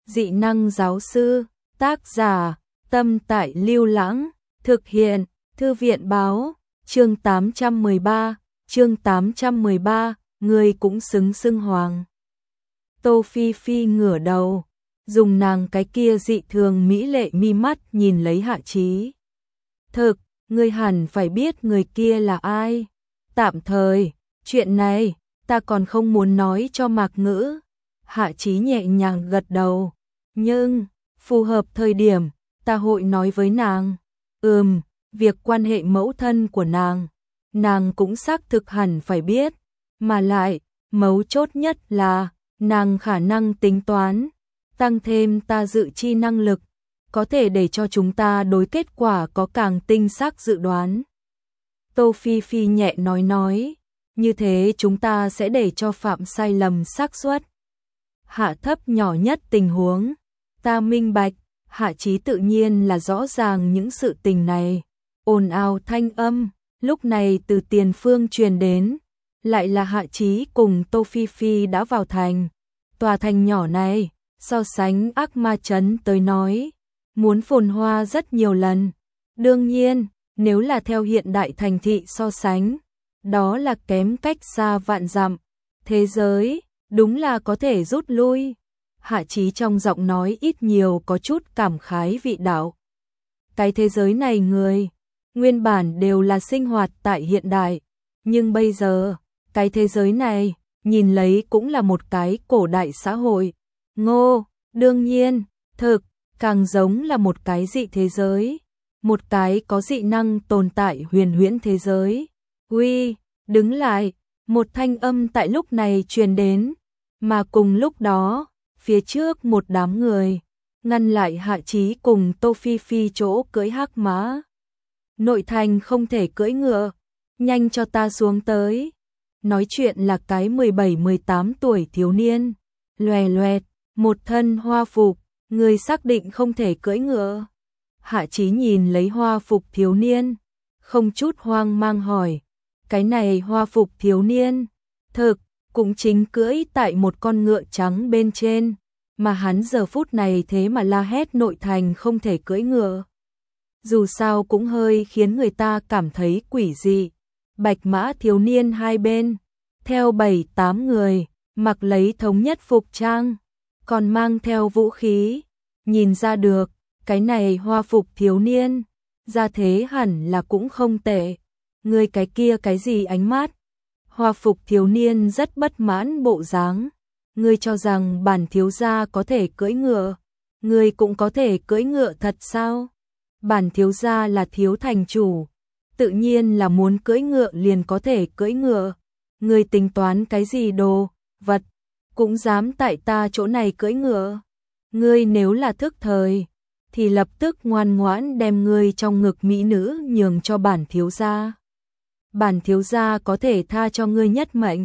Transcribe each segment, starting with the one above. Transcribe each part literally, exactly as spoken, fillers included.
dị năng giáo sư, tác giả, Tâm Tại Lưu Lãng, thực hiện, Thư viện báo, chương tám trăm mười ba, chương tám trăm mười ba, người cũng xứng xưng hoàng. Tô Phi Phi ngửa đầu, dùng nàng cái kia dị thường mỹ lệ mi mắt nhìn lấy Hạ Chí. Thực, ngươi hẳn phải biết người kia là ai. Tạm thời, chuyện này, ta còn không muốn nói cho Mạc Ngữ. Hạ Chí nhẹ nhàng gật đầu, nhưng, phù hợp thời điểm, ta hội nói với nàng. Ừm, việc quan hệ mẫu thân của nàng, nàng cũng xác thực hẳn phải biết. Mà lại, mấu chốt nhất là, nàng khả năng tính toán, tăng thêm ta dự chi năng lực, có thể để cho chúng ta đối kết quả có càng tinh xác dự đoán. Tô Phi Phi nhẹ nói nói, như thế chúng ta sẽ để cho phạm sai lầm xác suất. Hạ thấp nhỏ nhất tình huống, ta minh bạch, Hạ Chí tự nhiên là rõ ràng những sự tình này. Ồn ào thanh âm, lúc này từ tiền phương truyền đến, lại là Hạ Chí cùng Tô Phi Phi đã vào thành. Tòa thành nhỏ này, so sánh ác ma trấn tới nói, muốn phồn hoa rất nhiều lần. Đương nhiên, nếu là theo hiện đại thành thị so sánh, đó là kém cách xa vạn dặm. Thế giới, đúng là có thể rút lui. Hạ Chí trong giọng nói ít nhiều có chút cảm khái vị đạo. Cái thế giới này người, nguyên bản đều là sinh hoạt tại hiện đại, nhưng bây giờ, cái thế giới này, nhìn lấy cũng là một cái cổ đại xã hội. Ngô, đương nhiên, thực, càng giống là một cái dị thế giới, một cái có dị năng tồn tại huyền huyễn thế giới. Uy, đứng lại, một thanh âm tại lúc này truyền đến, mà cùng lúc đó, phía trước một đám người, ngăn lại Hạ Chí cùng Tô Phi Phi chỗ cưỡi hắc mã. Nội thành không thể cưỡi ngựa, nhanh cho ta xuống tới. Nói chuyện là cái mười bảy mười tám tuổi thiếu niên, loè loẹt, một thân hoa phục, người xác định không thể cưỡi ngựa. Hạ Chí nhìn lấy hoa phục thiếu niên, không chút hoang mang hỏi, cái này hoa phục thiếu niên, thực, cũng chính cưỡi tại một con ngựa trắng bên trên, mà hắn giờ phút này thế mà la hét nội thành không thể cưỡi ngựa. Dù sao cũng hơi khiến người ta cảm thấy quỷ dị. Bạch mã thiếu niên hai bên, theo bảy tám người, mặc lấy thống nhất phục trang, còn mang theo vũ khí. Nhìn ra được, cái này hoa phục thiếu niên, ra thế hẳn là cũng không tệ. Người cái kia cái gì ánh mắt? Hoa phục thiếu niên rất bất mãn bộ dáng. Ngươi cho rằng bản thiếu gia có thể cưỡi ngựa, ngươi cũng có thể cưỡi ngựa thật sao? Bản thiếu gia là thiếu thành chủ, tự nhiên là muốn cưỡi ngựa liền có thể cưỡi ngựa. Ngươi tính toán cái gì đồ, vật, cũng dám tại ta chỗ này cưỡi ngựa. Ngươi nếu là thức thời, thì lập tức ngoan ngoãn đem ngươi trong ngực mỹ nữ nhường cho bản thiếu gia. Bản thiếu gia có thể tha cho ngươi nhất mệnh.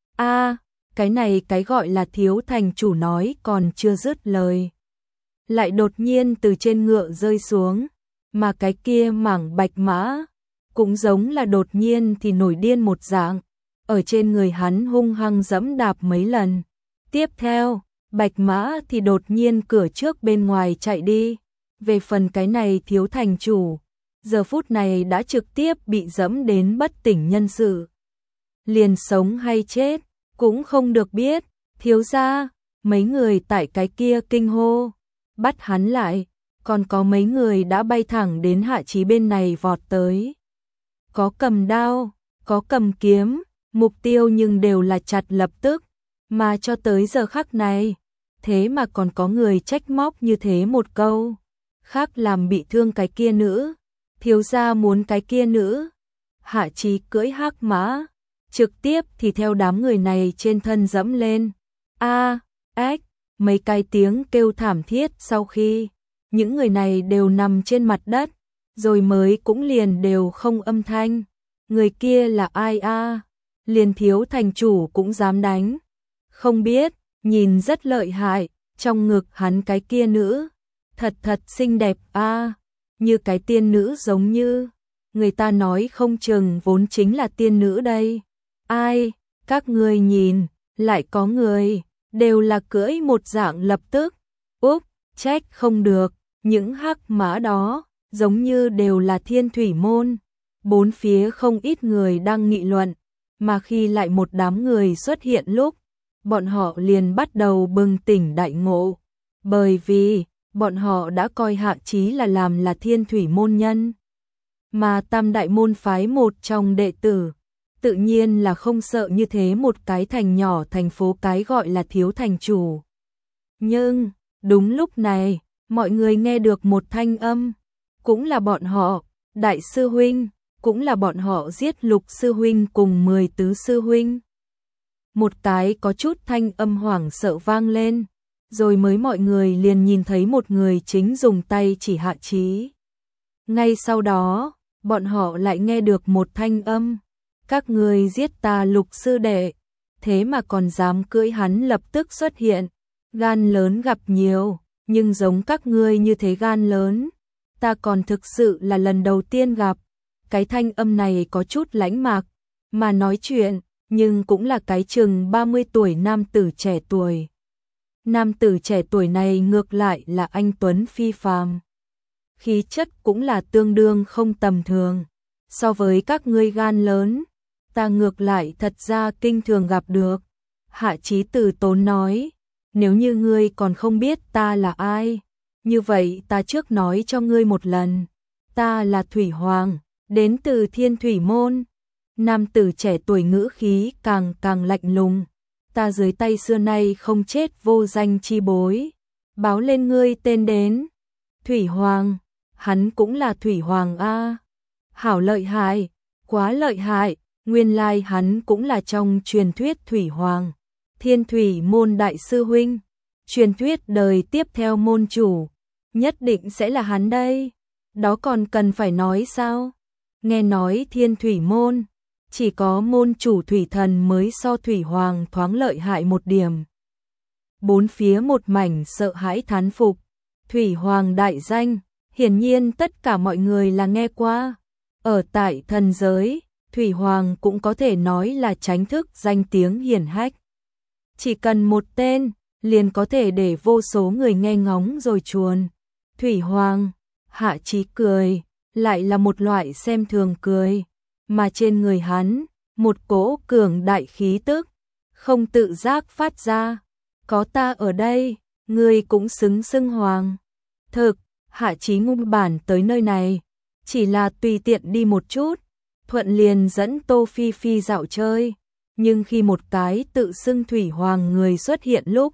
A, cái này cái gọi là thiếu thành chủ nói còn chưa dứt lời, lại đột nhiên từ trên ngựa rơi xuống, mà cái kia mảng bạch mã cũng giống là đột nhiên thì nổi điên một dạng, ở trên người hắn hung hăng giẫm đạp mấy lần. Tiếp theo, bạch mã thì đột nhiên cửa trước bên ngoài chạy đi. Về phần cái này thiếu thành chủ, giờ phút này đã trực tiếp bị giẫm đến bất tỉnh nhân sự. Liền sống hay chết, cũng không được biết. Thiếu gia, mấy người tại cái kia kinh hô, bắt hắn lại, còn có mấy người đã bay thẳng đến Hạ Chí bên này vọt tới. Có cầm đao, có cầm kiếm, mục tiêu nhưng đều là chặt lập tức, mà cho tới giờ khắc này, thế mà còn có người trách móc như thế một câu, khác làm bị thương cái kia nữ, thiếu gia muốn cái kia nữ. Hạ Chí cưỡi hắc mã, trực tiếp thì theo đám người này trên thân dẫm lên. A, ếch, mấy cái tiếng kêu thảm thiết sau khi những người này đều nằm trên mặt đất, rồi mới cũng liền đều không âm thanh. Người kia là ai a? Liền thiếu thành chủ cũng dám đánh. Không biết, nhìn rất lợi hại, trong ngực hắn cái kia nữ, thật thật xinh đẹp a, như cái tiên nữ giống như. Người ta nói không chừng vốn chính là tiên nữ đây. Ai, các ngươi nhìn, lại có người, đều là cưỡi một dạng lập tức, Úp, trách không được, những hắc mã đó, giống như đều là Thiên Thủy Môn. Bốn phía không ít người đang nghị luận, mà khi lại một đám người xuất hiện lúc, bọn họ liền bắt đầu bừng tỉnh đại ngộ. Bởi vì, bọn họ đã coi Hạ Chí là làm là Thiên Thủy Môn nhân. Mà Tam Đại Môn phái một trong đệ tử, tự nhiên là không sợ như thế một cái thành nhỏ thành phố cái gọi là thiếu thành chủ. Nhưng, đúng lúc này, mọi người nghe được một thanh âm, cũng là bọn họ, Đại sư huynh, cũng là bọn họ giết Lục sư huynh cùng mười tứ sư huynh. Một cái có chút thanh âm hoảng sợ vang lên, rồi mới mọi người liền nhìn thấy một người chính dùng tay chỉ Hạ Chí. Ngay sau đó, bọn họ lại nghe được một thanh âm, các ngươi giết ta Lục sư đệ, thế mà còn dám cưỡi hắn lập tức xuất hiện, gan lớn gặp nhiều, nhưng giống các ngươi như thế gan lớn, ta còn thực sự là lần đầu tiên gặp. Cái thanh âm này có chút lãnh mạc, mà nói chuyện, nhưng cũng là cái chừng ba mươi tuổi nam tử trẻ tuổi. Nam tử trẻ tuổi này ngược lại là anh tuấn phi phàm. Khí chất cũng là tương đương không tầm thường. So với các ngươi gan lớn, ta ngược lại thật ra kinh thường gặp được. Hạ Chí từ tốn nói, nếu như ngươi còn không biết ta là ai, như vậy ta trước nói cho ngươi một lần. Ta là Thủy Hoàng, đến từ Thiên Thủy Môn. Nam tử trẻ tuổi ngữ khí càng càng lạnh lùng. Ta dưới tay xưa nay không chết vô danh chi bối. Báo lên ngươi tên đến. Thủy Hoàng, hắn cũng là Thủy Hoàng a. Hảo lợi hại, quá lợi hại, nguyên lai hắn cũng là trong truyền thuyết Thủy Hoàng. Thiên Thủy Môn đại sư huynh, truyền thuyết đời tiếp theo môn chủ, nhất định sẽ là hắn đây. Đó còn cần phải nói sao? Nghe nói Thiên Thủy Môn, chỉ có môn chủ Thủy Thần mới so Thủy Hoàng thoáng lợi hại một điểm. Bốn phía một mảnh sợ hãi thán phục. Thủy Hoàng đại danh, hiển nhiên tất cả mọi người là nghe qua. Ở tại thần giới, Thủy Hoàng cũng có thể nói là tránh thức danh tiếng hiển hách. Chỉ cần một tên, liền có thể để vô số người nghe ngóng rồi chuồn. Thủy Hoàng, Hạ Chí cười, lại là một loại xem thường cười, mà trên người hắn, một cỗ cường đại khí tức, không tự giác phát ra. Có ta ở đây, ngươi cũng xứng xưng hoàng. Thực, Hạ Chí ngôn bản tới nơi này, chỉ là tùy tiện đi một chút, thuận liền dẫn Tô Phi Phi dạo chơi. Nhưng khi một cái tự xưng Thủy Hoàng người xuất hiện lúc,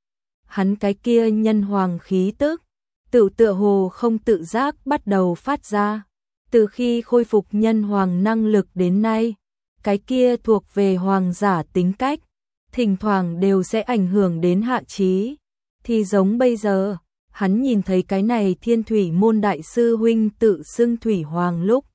hắn cái kia nhân hoàng khí tức, tự tựa hồ không tự giác bắt đầu phát ra. Từ khi khôi phục nhân hoàng năng lực đến nay, cái kia thuộc về hoàng giả tính cách, thỉnh thoảng đều sẽ ảnh hưởng đến Hạ Chí. Thì giống bây giờ, hắn nhìn thấy cái này Thiên Thủy Môn đại sư huynh tự xưng Thủy Hoàng lúc,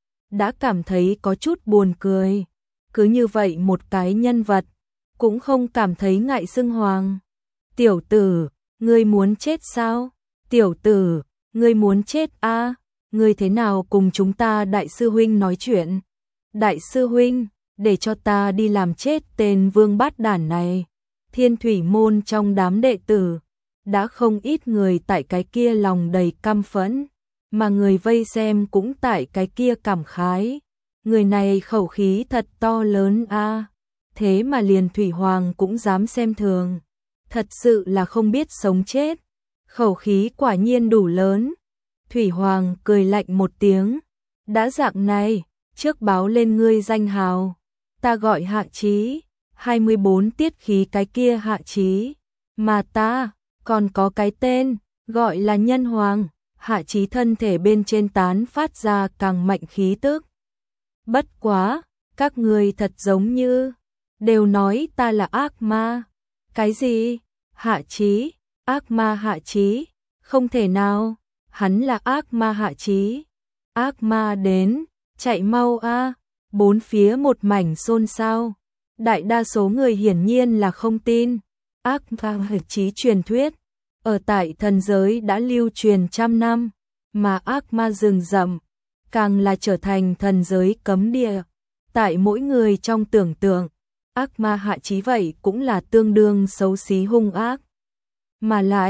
đã cảm thấy có chút buồn cười. Cứ như vậy một cái nhân vật, cũng không cảm thấy ngại xưng hoàng. Tiểu tử, ngươi muốn chết sao? Tiểu tử, ngươi muốn chết a? À? Ngươi thế nào cùng chúng ta đại sư huynh nói chuyện? Đại sư huynh, để cho ta đi làm chết tên vương bát đản này. Thiên Thủy Môn trong đám đệ tử, đã không ít người tại cái kia lòng đầy căm phẫn, mà người vây xem cũng tại cái kia cảm khái. Người này khẩu khí thật to lớn a, à. Thế mà liền Thủy Hoàng cũng dám xem thường. Thật sự là không biết sống chết. Khẩu khí quả nhiên đủ lớn. Thủy Hoàng cười lạnh một tiếng. Đã dạng này, trước báo lên ngươi danh hào. Ta gọi Hạ Chí, hai mươi bốn tiết khí cái kia Hạ Chí. Mà ta, còn có cái tên, gọi là Nhân Hoàng. Hạ Chí thân thể bên trên tán phát ra càng mạnh khí tức. Bất quá, các người thật giống như, đều nói ta là ác ma. Cái gì? Hạ Chí, ác ma Hạ Chí? Không thể nào, hắn là ác ma Hạ Chí. Ác ma đến, chạy mau a. Bốn phía một mảnh xôn xao. Đại đa số người hiển nhiên là không tin. Ác ma Hạ Chí truyền thuyết, ở tại thần giới đã lưu truyền trăm năm, mà ác ma rừng rậm càng là trở thành thần giới cấm địa. Tại mỗi người trong tưởng tượng, ác ma Hạ Chí vậy cũng là tương đương xấu xí hung ác. Mà lại,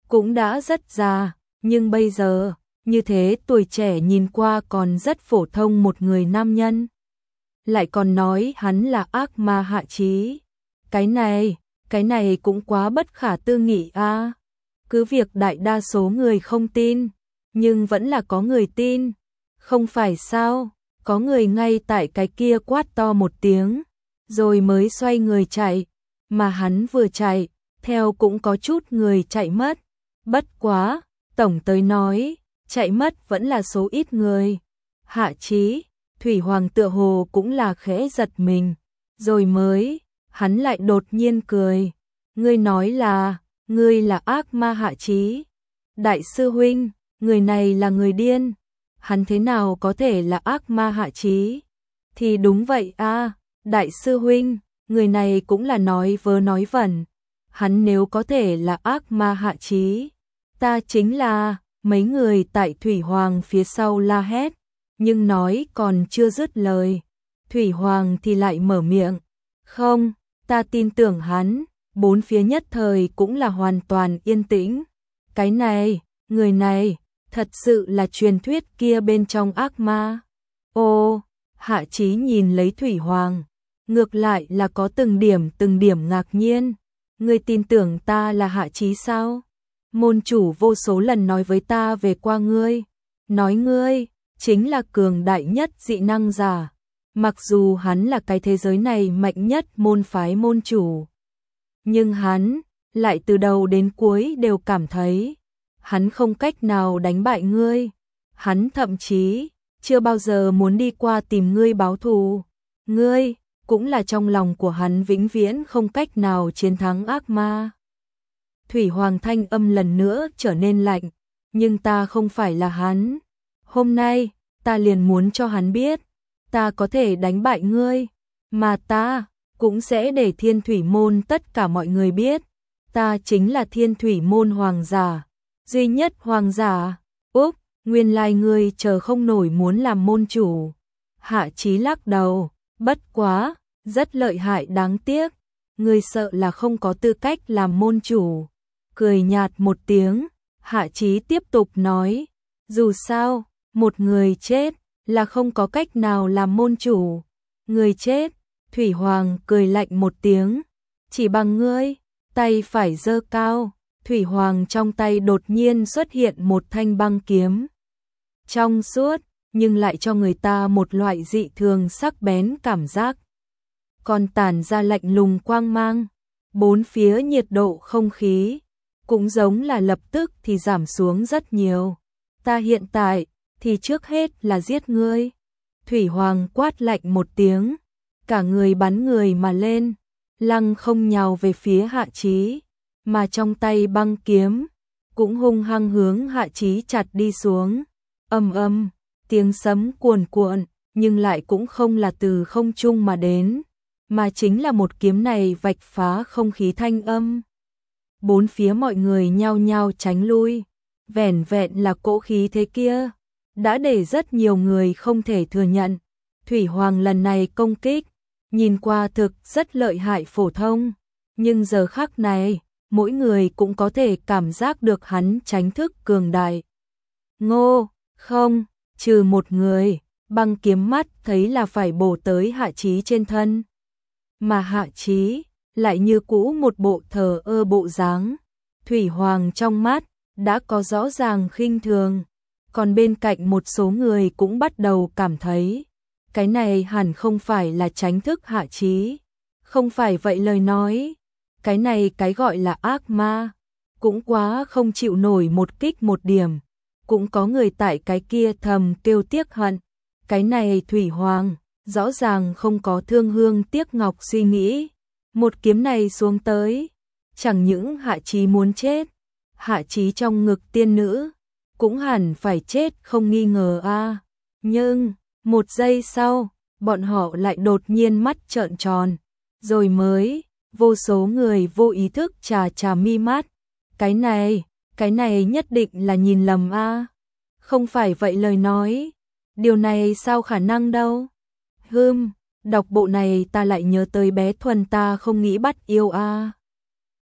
cũng đã rất già, nhưng bây giờ, như thế tuổi trẻ nhìn qua còn rất phổ thông một người nam nhân. Lại còn nói hắn là ác ma Hạ Chí. Cái này, cái này cũng quá bất khả tư nghị a. Cứ việc đại đa số người không tin, nhưng vẫn là có người tin. Không phải sao, có người ngay tại cái kia quát to một tiếng, rồi mới xoay người chạy, mà hắn vừa chạy, theo cũng có chút người chạy mất. Bất quá, tổng tới nói, chạy mất vẫn là số ít người. Hạ Chí, Thủy Hoàng tựa hồ cũng là khẽ giật mình, rồi mới, hắn lại đột nhiên cười. Ngươi nói là, ngươi là ác ma Hạ Chí. Đại sư huynh, người này là người điên. Hắn thế nào có thể là ác ma Hạ Chí? Thì đúng vậy a, đại sư huynh, người này cũng là nói vớ nói vẩn. Hắn nếu có thể là ác ma Hạ Chí, ta chính là, mấy người tại Thủy Hoàng phía sau la hét, nhưng nói còn chưa dứt lời. Thủy Hoàng thì lại mở miệng, không, ta tin tưởng hắn. Bốn phía nhất thời cũng là hoàn toàn yên tĩnh. Cái này, người này, thật sự là truyền thuyết kia bên trong ác ma. Ô, Hạ Chí nhìn lấy Thủy Hoàng, ngược lại là có từng điểm từng điểm ngạc nhiên. Ngươi tin tưởng ta là Hạ Chí sao? Môn chủ vô số lần nói với ta về qua ngươi, nói ngươi chính là cường đại nhất dị năng giả. Mặc dù hắn là cái thế giới này mạnh nhất môn phái môn chủ, nhưng hắn lại từ đầu đến cuối đều cảm thấy hắn không cách nào đánh bại ngươi. Hắn thậm chí chưa bao giờ muốn đi qua tìm ngươi báo thù. Ngươi cũng là trong lòng của hắn vĩnh viễn không cách nào chiến thắng ác ma. Thủy Hoàng thanh âm lần nữa trở nên lạnh, nhưng ta không phải là hắn. Hôm nay, ta liền muốn cho hắn biết, ta có thể đánh bại ngươi, mà ta cũng sẽ để Thiên Thủy Môn tất cả mọi người biết, ta chính là Thiên Thủy Môn hoàng giả, duy nhất hoàng giả. Úp, nguyên lai ngươi chờ không nổi muốn làm môn chủ. Hạ Chí lắc đầu, bất quá, rất lợi hại đáng tiếc, ngươi sợ là không có tư cách làm môn chủ. Cười nhạt một tiếng, Hạ Chí tiếp tục nói, dù sao, một người chết là không có cách nào làm môn chủ. Người chết, Thủy Hoàng cười lạnh một tiếng, chỉ bằng ngươi. Tay phải giơ cao, Thủy Hoàng trong tay đột nhiên xuất hiện một thanh băng kiếm. Trong suốt, nhưng lại cho người ta một loại dị thường sắc bén cảm giác. Còn tản ra lạnh lùng quang mang, bốn phía nhiệt độ không khí cũng giống là lập tức thì giảm xuống rất nhiều. Ta hiện tại thì trước hết là giết ngươi. Thủy Hoàng quát lạnh một tiếng, cả người bắn người mà lên, lăng không nhào về phía Hạ Chí, mà trong tay băng kiếm cũng hung hăng hướng Hạ Chí chặt đi xuống. Ầm ầm, tiếng sấm cuồn cuộn, nhưng lại cũng không là từ không trung mà đến, mà chính là một kiếm này vạch phá không khí thanh âm. Bốn phía mọi người nhao nhao tránh lui, vẻn vẹn là cỗ khí thế kia đã để rất nhiều người không thể thừa nhận. Thủy Hoàng lần này công kích, nhìn qua thực rất lợi hại phổ thông, nhưng giờ khắc này, mỗi người cũng có thể cảm giác được hắn tránh thức cường đại. Ngô, không, trừ một người, băng kiếm mắt thấy là phải bổ tới Hạ Chí trên thân. Mà Hạ Chí lại như cũ một bộ thờ ơ bộ dáng. Thủy Hoàng trong mắt đã có rõ ràng khinh thường, còn bên cạnh một số người cũng bắt đầu cảm thấy cái này hẳn không phải là tránh thức Hạ Chí. Không phải vậy lời nói, cái này cái gọi là ác ma cũng quá không chịu nổi một kích một điểm. Cũng có người tại cái kia thầm kêu tiếc hận, cái này Thủy Hoàng rõ ràng không có thương hương tiếc ngọc suy nghĩ. Một kiếm này xuống tới, chẳng những Hạ Chí muốn chết, Hạ Chí trong ngực tiên nữ cũng hẳn phải chết không nghi ngờ a. À. Nhưng, một giây sau, bọn họ lại đột nhiên mắt trợn tròn, rồi mới, vô số người vô ý thức chà chà mi mắt. Cái này, cái này nhất định là nhìn lầm a. À. Không phải vậy lời nói, điều này sao khả năng đâu. Hừm, đọc bộ này ta lại nhớ tới bé Thuần ta không nghĩ bắt yêu a. À.